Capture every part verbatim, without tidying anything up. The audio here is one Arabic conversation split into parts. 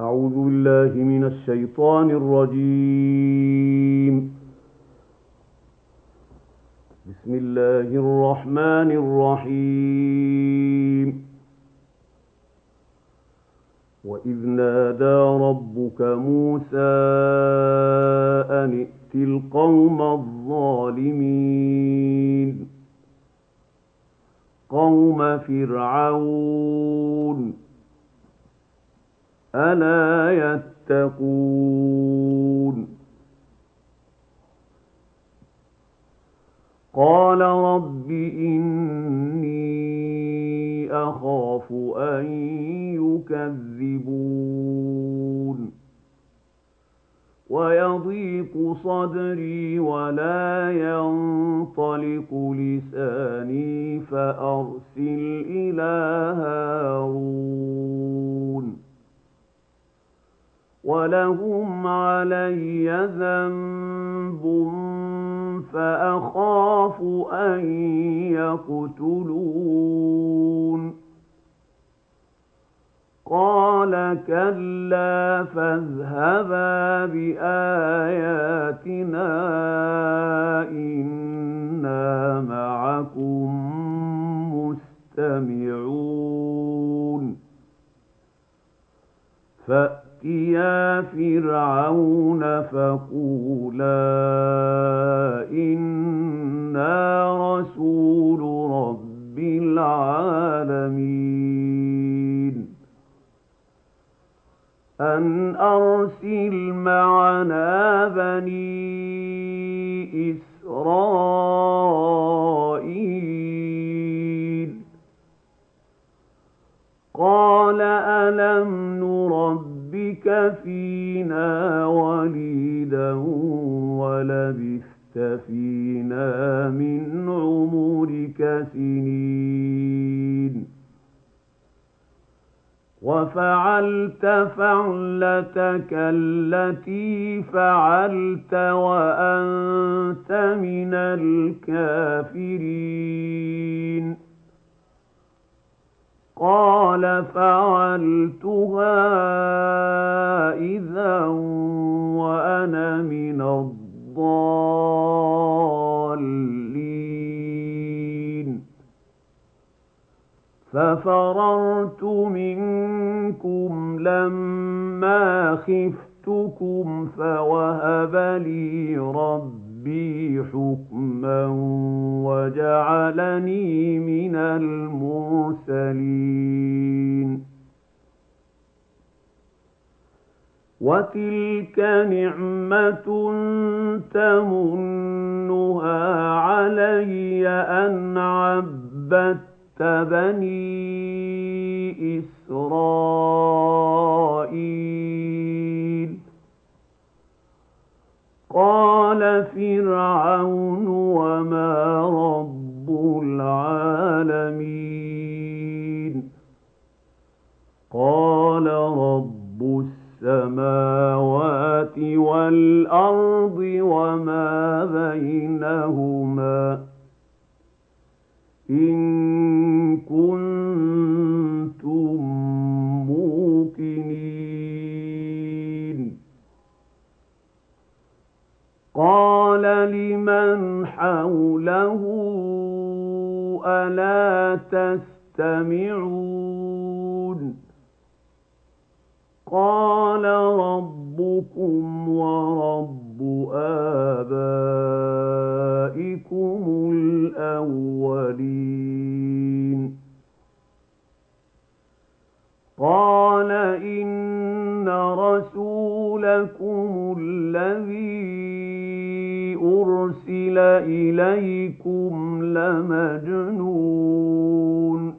أعوذ بالله من الشيطان الرجيم. بسم الله الرحمن الرحيم. وإذ نادى ربك موسى أن ائت القوم الظالمين قوم فرعون ألا يتقون قال رب إني أخاف أن يكذبون ويضيق صدري ولا ينطلق لساني فأرسل إلى هارون ولهم علي ذنب فأخاف أن يقتلون قال كلا فاذهبا بآياتنا إنا معكم مستمعون فأتيا فرعون فقولا إنا رسول رب العالمين أن أرسل معنا بني إسرائيل قال ألم نربك فينا وليدا ولبثت فينا من عمرك سنين وفعلت فعلتك التي فعلت وأنت من الكافرين قال فعلتها إذا وأنا من الضالين ففررت منكم لما خفتكم فوهب لي ربي حكما وجعلني من المرسلين وتلك نعمة تمنها علي أن عبدت بني إسرائيل قال فرعون وما رب العالمين قال رب السماوات والأرض وما بينهما إن كنتم موقنين قال لمن حوله ألا تستمعون قال ربكم ورب آبائكم الأولين قال إن رسولكم الذي أرسل إليكم لمجنون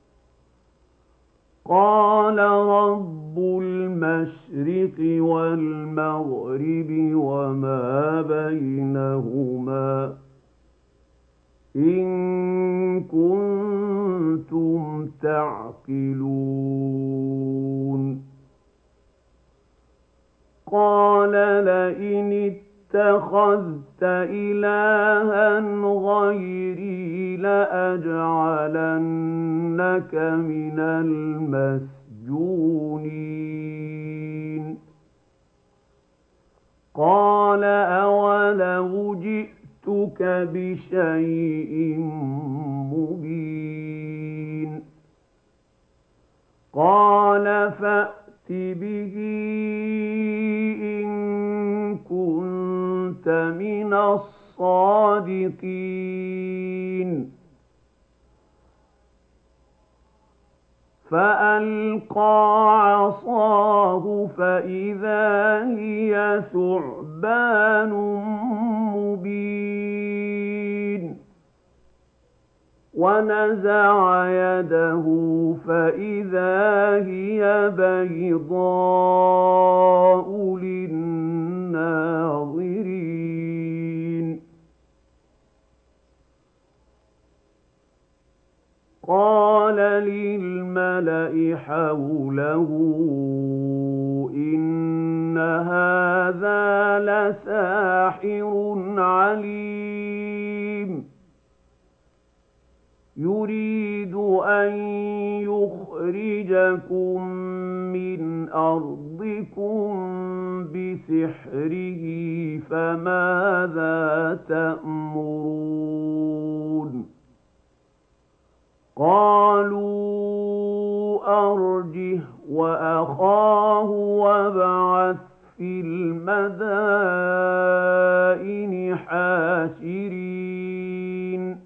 قال رب المشرق والمغرب وما بينهما إن كنتم تعقلون قال لئن اتخذت إلها غيري لأجعلنك من المسجونين قال أولو جئتك بشيء مبين قال فأت به إن كنت من الصادقين فألقى عصاه فإذا هي ثعبان مبين ونزع يده فإذا هي بيضاء للناظرين قال للملأ حوله إن هذا لساحر عليم يريد أن يخرجكم من أرضكم بسحره فماذا تأمرون قالوا أرجه وأخاه وابعث في المدائن حاشرين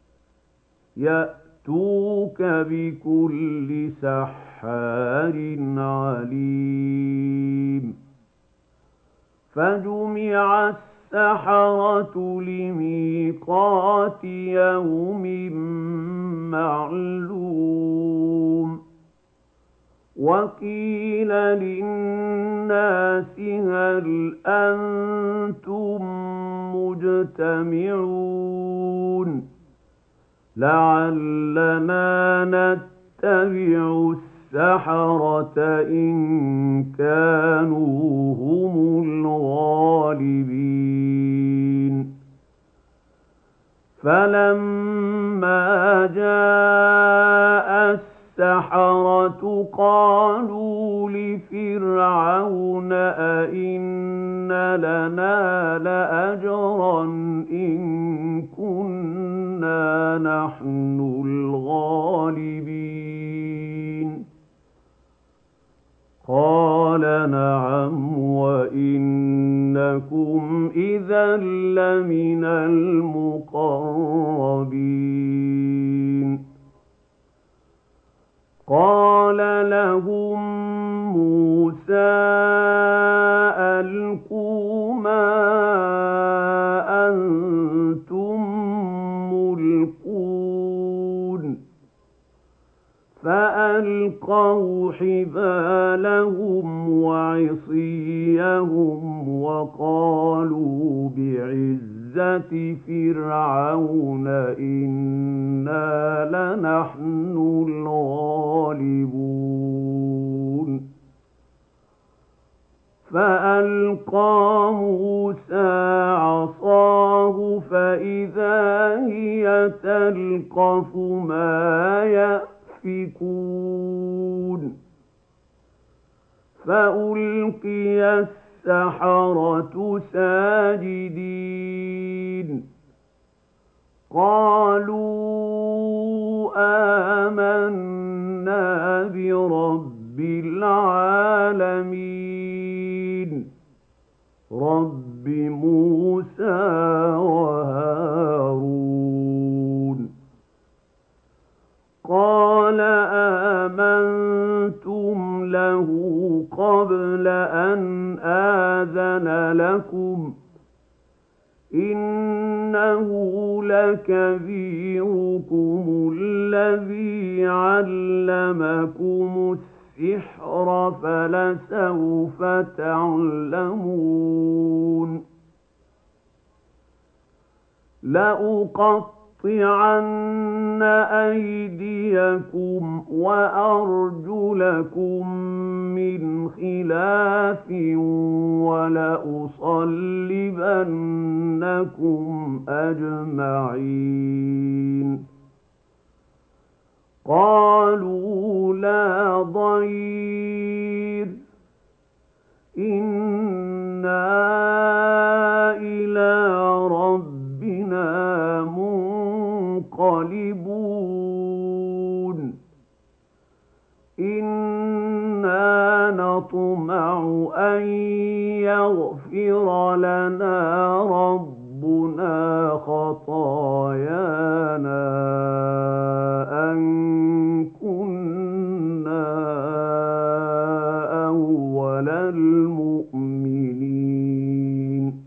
يأتوك بكل سحار عليم فجمع السحرة لميقات يوم معلوم وقيل للناس هل أنتم مجتمعون لعلنا نتبع السحرة إن كانوا هم الغالبين فلما جاء السحرة قالوا لفرعون أئن لنا لأجرا إن كنا نحن الغالبين قال نعم وإنكم إذا لمن المقربين قال لهم موسى ألقوا ما أنتم ملقون فألقوا حبالهم وعصيهم وقالوا بعزة فرعون إنا لنحن الغالبون فألقى موسى عصاه فإذا هي تلقف ما يأفكون فألقي السحرة ساجدين قالوا آمنا برب العالمين رب موسى وهارون قال آمنتم له قبل أن آذن لكم إنه لكبيركم الذي علمكم السحر فلسوف تعلمون لأقطعن أيديكم وأرجلكم من خلاف ولأصلبنكم أجمعين قالوا لا ضير إنا غالبون إنا نطمع أن يغفر لنا ربنا خطايانا أن كنا أول المؤمنين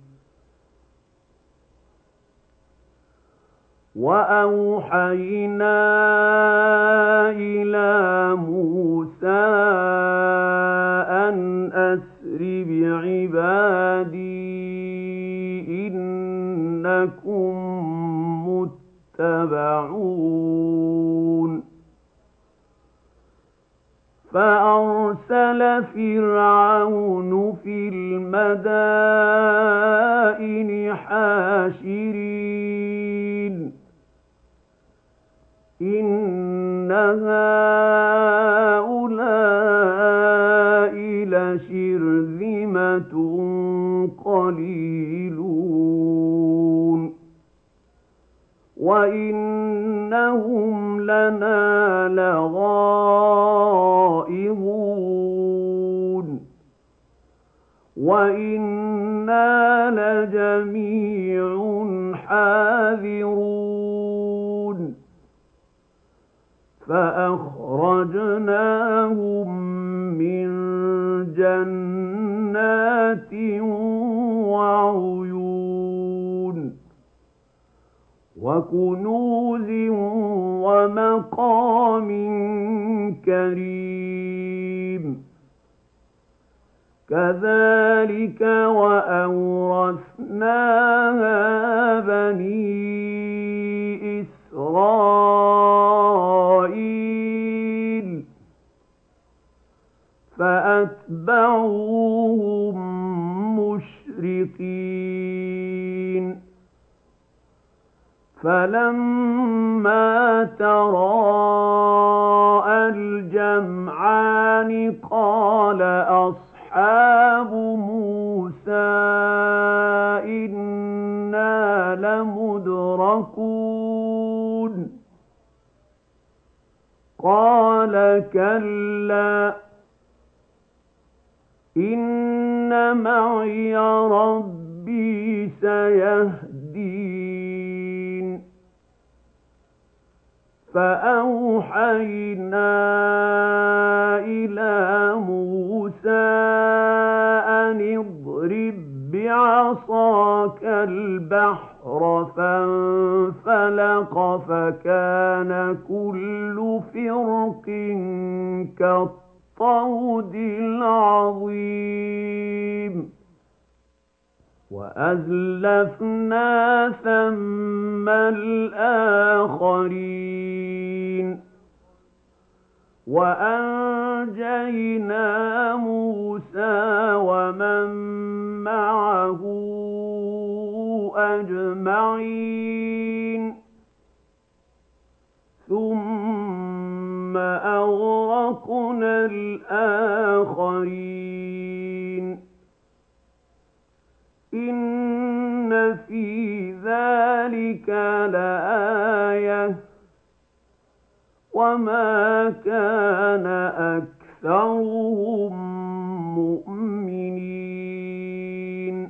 وأوحينا إلى موسى أن أسر بعبادي إنكم متبعون فأرسل فرعون في المدائن حاشرين إن هؤلاء لشرذمة قليلون وإنهم لنا لغائظون وإنا لجميع حاذرون فأخرجناهم من جنات وعيون وكنوز ومقام كريم كذلك وأورثناها بني إسرائيل فأتبعوهم مشرقين فلما تراءى الجمعان قال أصحاب موسى إنا لمدركون قال كلا إن معي ربي سيهدين فأوحينا إلى موسى أن اضرب بعصاك البحر فانفلق فكان كل فرق كالطود العظيم وأزلفنا ثم الآخرين وأنجينا موسى ومن معه أجمعين ثم أغرقنا الآخرين إن في ذلك لآية وما كان أكثرهم مؤمنين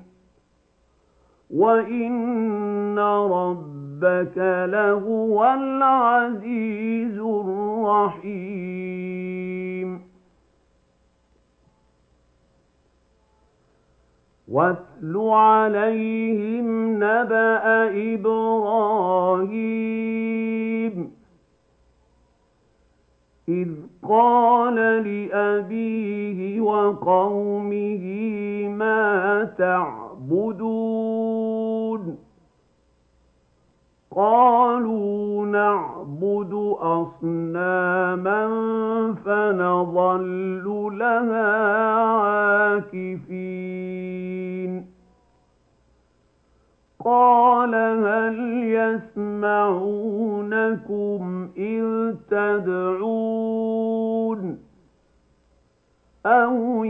وإن ربك لهو العزيز الرحيم واتل عليهم نبأ إبراهيم إذ قال لأبيه وقومه ما تعبدون قالوا نعبد أصناما فنظل لها عاكفين قال هل يسمعونكم إذ تدعون أو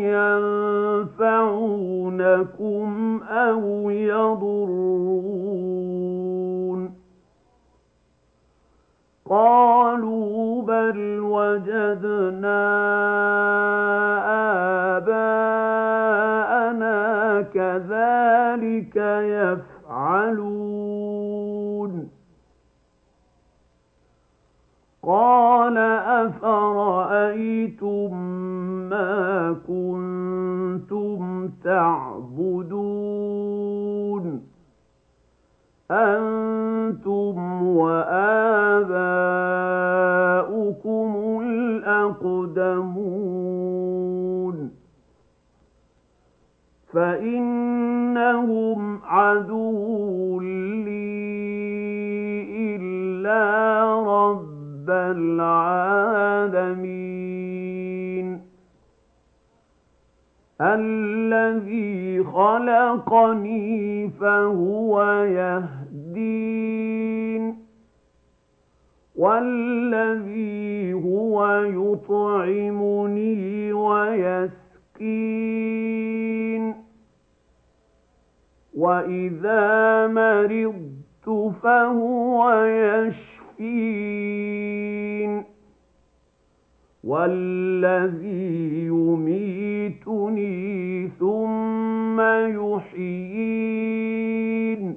ينفعونكم أو يضرون قالوا بل وجدنا آباءنا كذلك يفعلون قال أفرأيتم ما كنتم تعبدون أنتم وآباؤكم الأقدمون فإنهم عدو لي إلا رب العالمين الذي خلقني فهو يهدين والذي هو يطعمني ويسقين وإذا مرضت فهو يشفين والذي يميتني ثم يحيين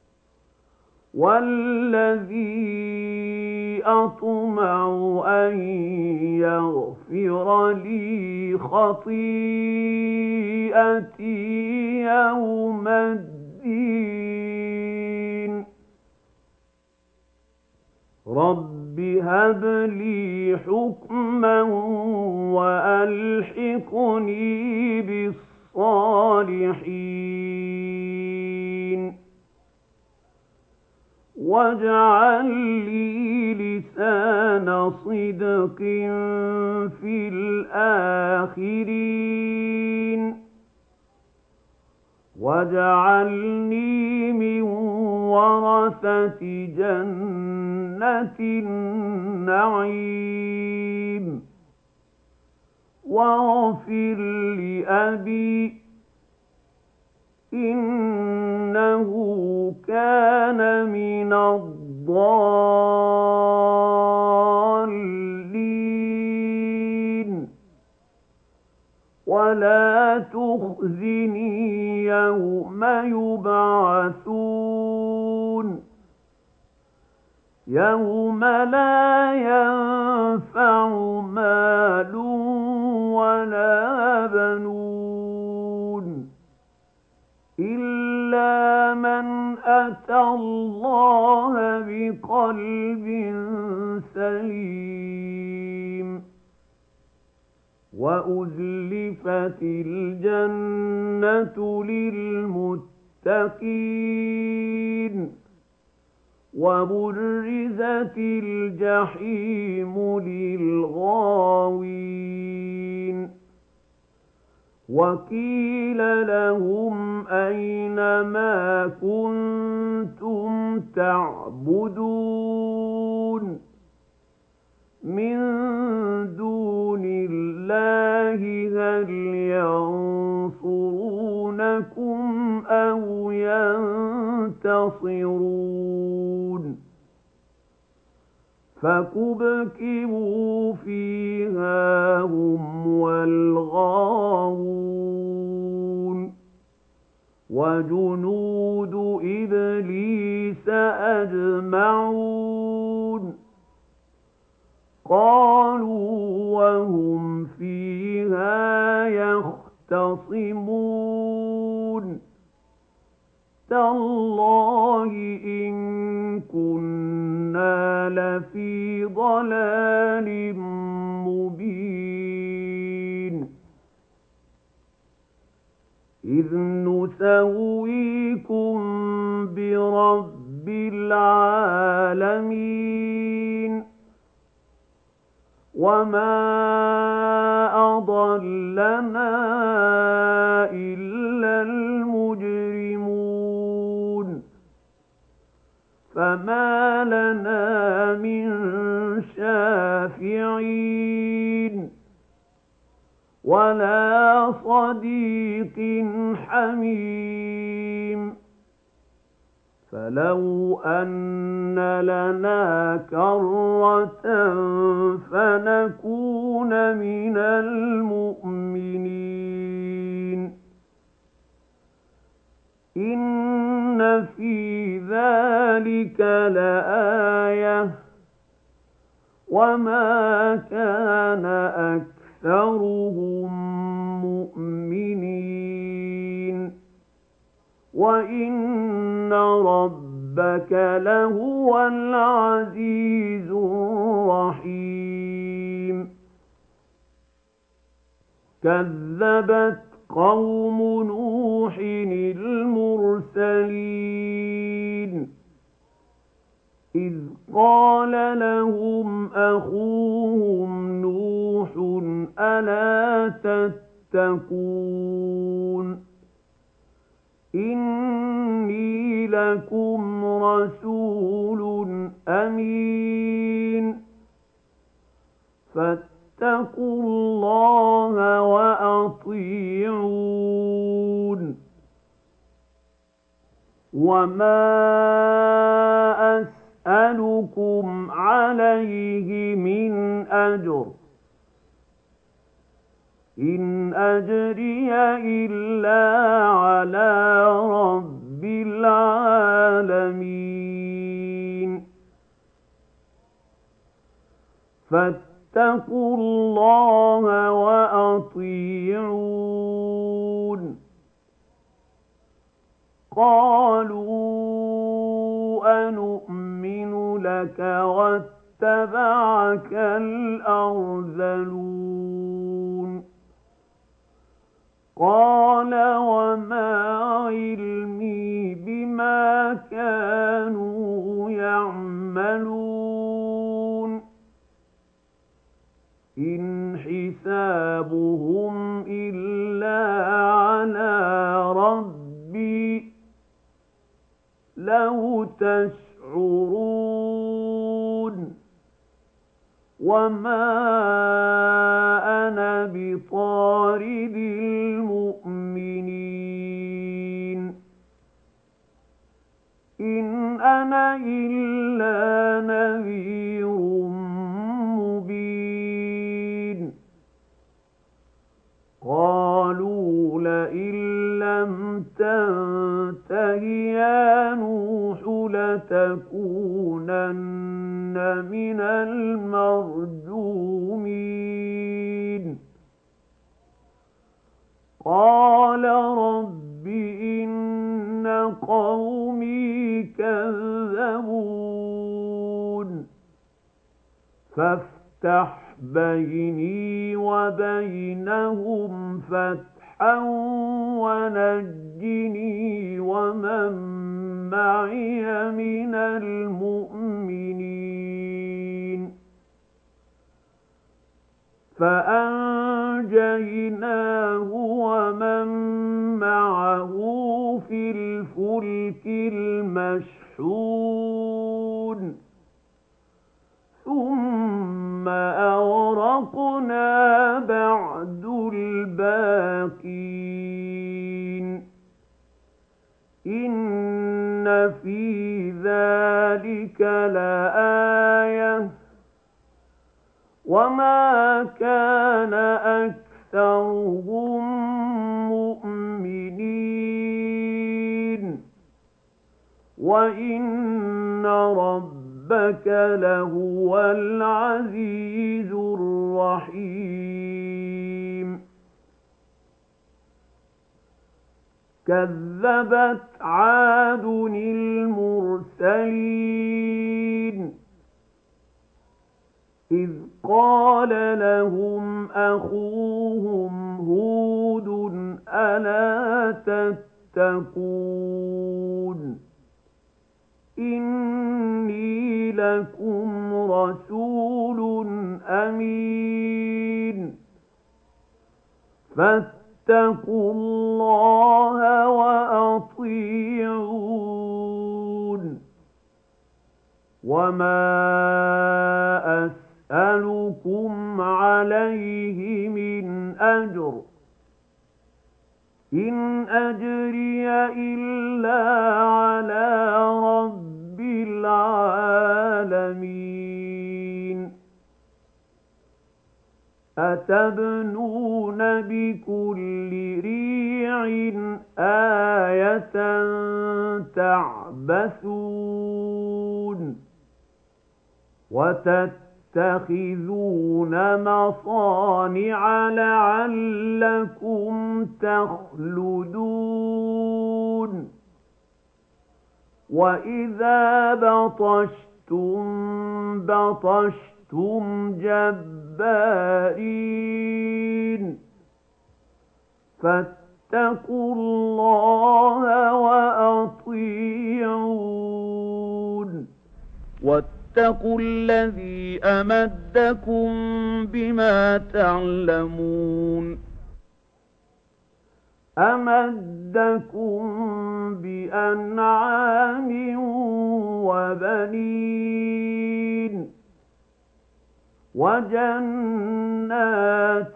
والذي أطمع أن يغفر لي خطيئتي يوم الدين رب هب لي حكما وألحقني بالصالحين واجعل لي لسان صدق في الآخرين واجعلني من ورثة جنة النعيم واغفر لأبي إنه كان من الضالين ولا تخزني يوم يبعثون يوم لا ينفع مال ولا بنون إلا من أتى الله بقلب سليم وأزلفت الجنة للمتقين وبرزت الجحيم للغاوين وقيل لهم أين ما كنتم تعبدون من دون الله هل ينصرونكم أو ينتصرون فكبكبوا فيها هم والغاوون وجنود إبليس أجمعون قالوا وهم فيها يختصمون تالله إن كنا لفي ضلال مبين إذ نسويكم برب العالمين وما أضلنا إلا المجرمون فما لنا من شافعين ولا صديق حميم فلو أن لنا كرة فنكون من المؤمنين إن في ذلك لآية وما كان أكثرهم مؤمنين وإن ربك لهو العزيز الرحيم كذبت قوم نوح المرسلين إذ قال لهم أخوهم نوح ألا تتقون إني لكم رسول أمين فاتقوا الله وأطيعون وما أسألكم عليه من أجر إن أجري إلا على رب العالمين فاتقوا الله وأطيعون قالوا أنؤمن لك واتبعك الأرذلون قال وما علمي بما كانوا يعملون إن حسابهم إلا على ربي لو تشعرون وما أنا بطارد المؤمنين إن أنا إلا نذير مبين قالوا لئن لم تنته يا نوح لتكونن من المرجومين قال رب إن قومي كذبون فافتح بيني وبينهم فتحا ونجني ومن معي من المؤمنين فأنجيناه ومن معه في الفلك المشحون ثم أغرقنا بعد الباقين إن في ذلك لآية وما كان أكثرهم مؤمنين وإن ربك لهو العزيز الرحيم كذبت عاد المرسلين إذ قال لهم أخوهم هود ألا تتقون إني لكم رسول أمين فاتقوا الله وأطيعون وما أسألكم عليه من أجر إن أجري إلا على رب العالمين أتبنون بكل ريع آية تعبثون وتتخذون مصانع لعلكم تخلدون وإذا بطشتم بطشتم جبارين فاتقوا الله وأطيعون واتقوا الذي أمدكم بما تعلمون أمدكم بأنعام وبنين وجنات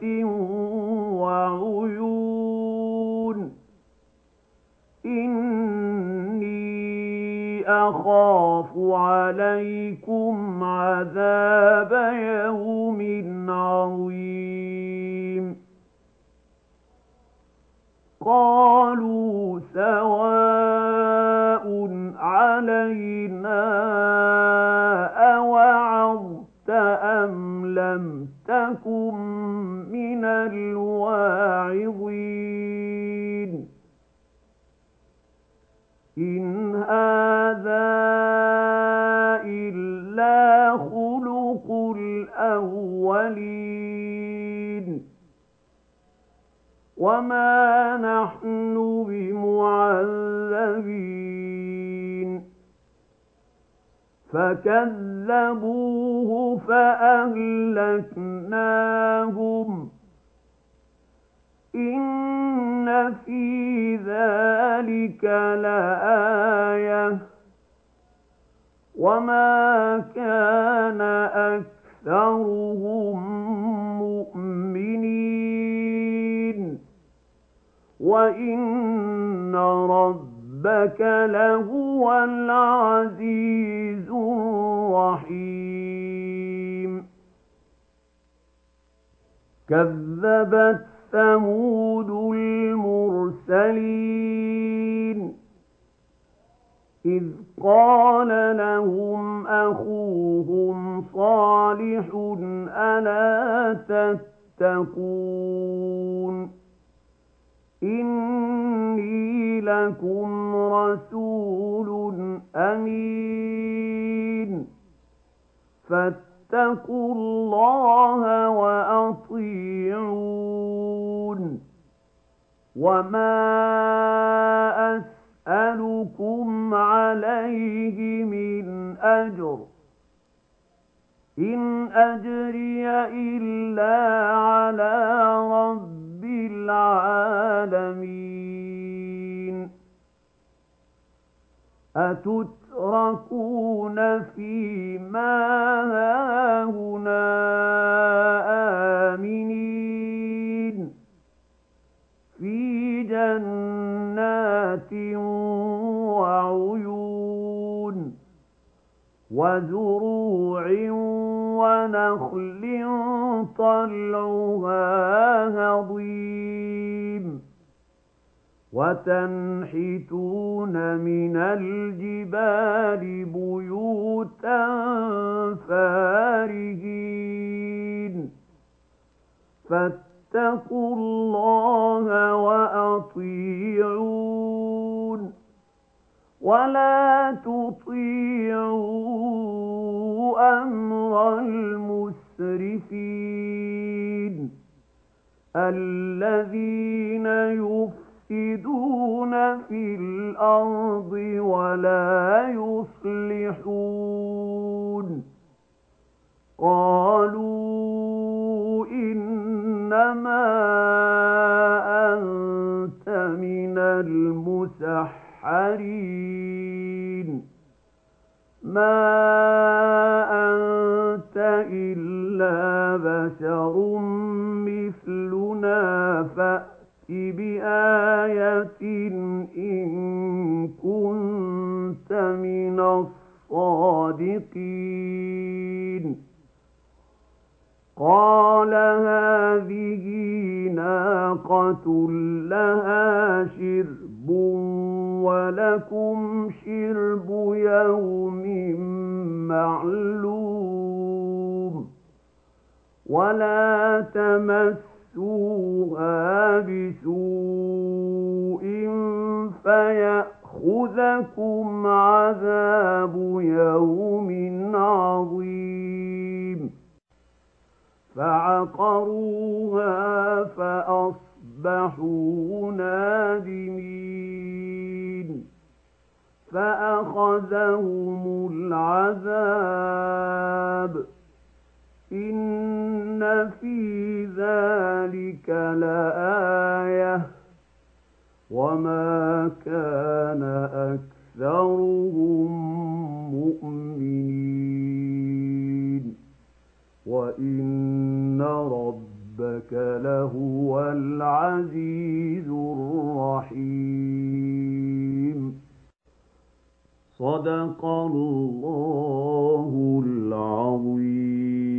وعيون إني أخاف عليكم عذاب يوم عظيم قالوا سواء علينا أوعظت أم لم تكن من الواعظين إن هذا إلا خلق الأولين وما نحن بمعذبين فكذبوه فأهلكناهم إن في ذلك لآية وما كان أكثرهم مؤمنين وإن ربك لهو العزيز الرحيم كذبت ثمود المرسلين إذ قال لهم أخوهم صالح ألا تتقون إني لكم رسول أمين فاتقوا الله وأطيعون وما أسألكم عليه من أجر إن أجري إلا على رب العالمين أتتركون فيما هاهنا آمنين في جنات وعيون وزروع ونخل طلعها هضيم وتنحتون من الجبال بيوتا فارهين فاتقوا الله وأطيعون ولا تطيعوا أمر المسرفين الذين يفسدون في الأرض ولا يصلحون قالوا إنما أنت من المسحرين ما أنت إلا بشر مثلنا فأت بآية إن كنت من الصادقين قال هذه ناقة لها شرب ولكم شرب يوم معلوم ولا تمسوها بسوء فيأخذكم عذاب يوم عظيم فعقروها فأصبحوا نادمين فأخذهم العذاب إن في ذلك لآية وما كان أكثرهم مؤمنين وإن ربك لهو العزيز الرحيم صدق الله العظيم.